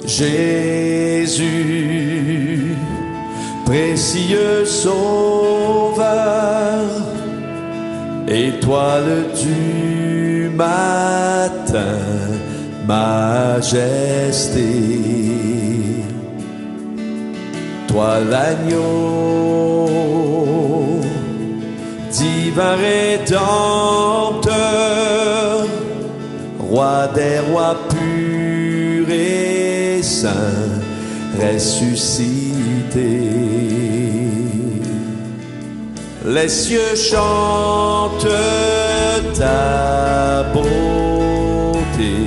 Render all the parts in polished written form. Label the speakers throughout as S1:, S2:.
S1: Jésus, précieux sauveur, étoile du matin, majesté, toi l'agneau, divin rédempteur, roi des rois purs et saints, ressuscité. Les cieux chantent ta beauté,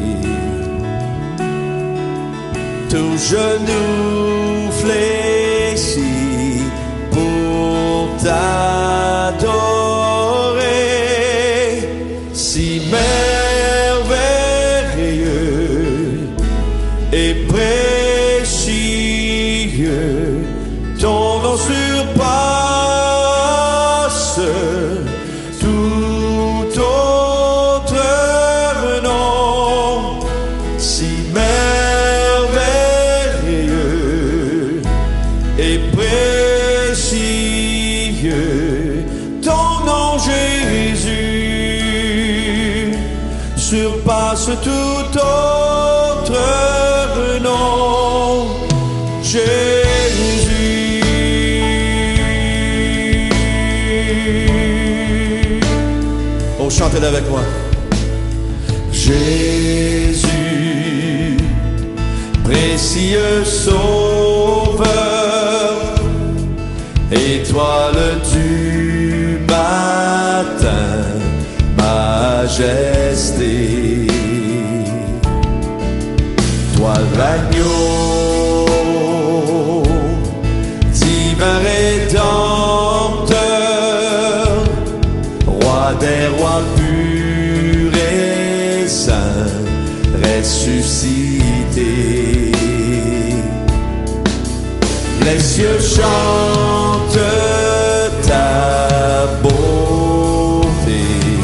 S1: tout genou fléchit pour t'adorer, si merveilleux et précieux, ton nom surpasse tout autre nom, si merveilleux et précieux, ton nom Jésus surpasse tout autre nom, Jésus. Oh, chantez avec moi. Jésus, précieux sauveur, étoile du matin, majesté, toi l'agneau, divin rédempteur, roi des rois purs et saints, ressuscité. Les cieux chantent ta beauté,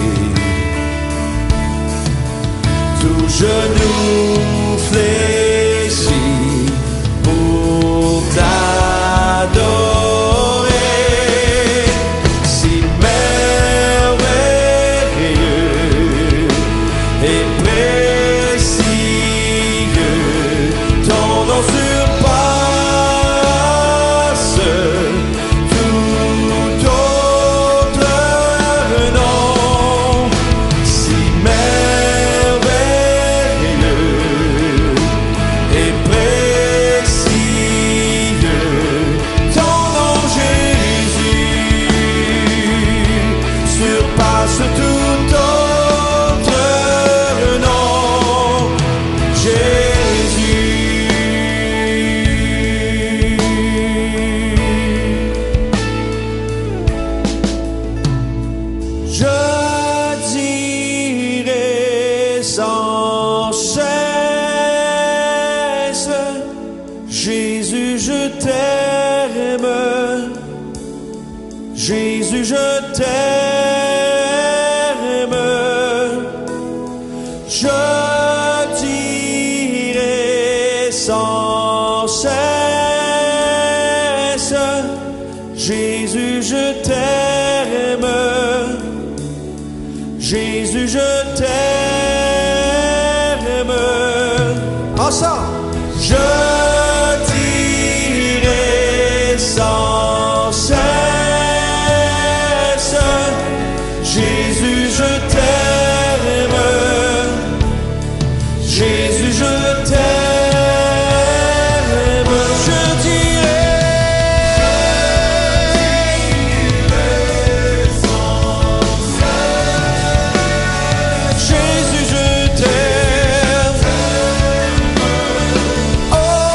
S1: tout genou fléchit pour t'adorer, si merveilleux et précieux, ton nom surpasse tout autre nom, si merveilleux et précieux, ton nom Jésus surpasse tout autre nom, Jésus. Je dirai sans cesse, Jésus, je t'aime, Jésus, je t'aime, je dirai sans cesse, Jésus, je t'aime, Jésus, je t'aime. Ensemble. Je dirai sans cesse, Jésus, je t'aime, Jésus, je t'aime. Je dirai sans cesse, Jésus, je t'aime. Oh,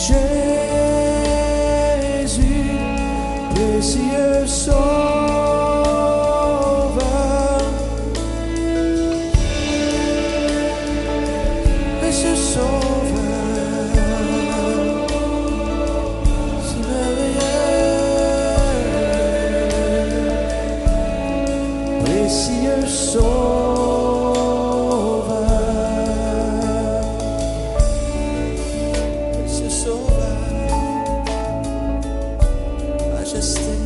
S1: Jésus, précieux Sauveur, précieux Sauveur, si merveilleux, précieux Sauveur, précieux Sauveur, majesté.